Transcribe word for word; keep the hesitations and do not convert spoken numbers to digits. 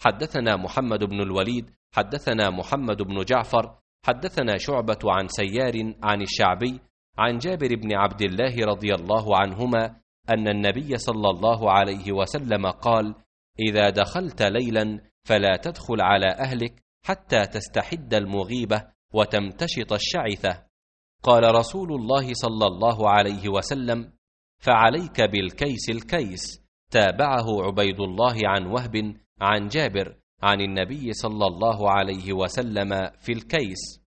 حدثنا محمد بن الوليد حدثنا محمد بن جعفر حدثنا شعبة عن سيار عن الشعبي عن جابر بن عبد الله رضي الله عنهما أن النبي صلى الله عليه وسلم قال: إذا دخلت ليلا فلا تدخل على أهلك حتى تستحد المغيبة وتمتشط الشعثة. قال رسول الله صلى الله عليه وسلم: فعليك بالكيس الكيس. تابعه عبيد الله عن وهب عن جابر عن النبي صلى الله عليه وسلم في الكيس.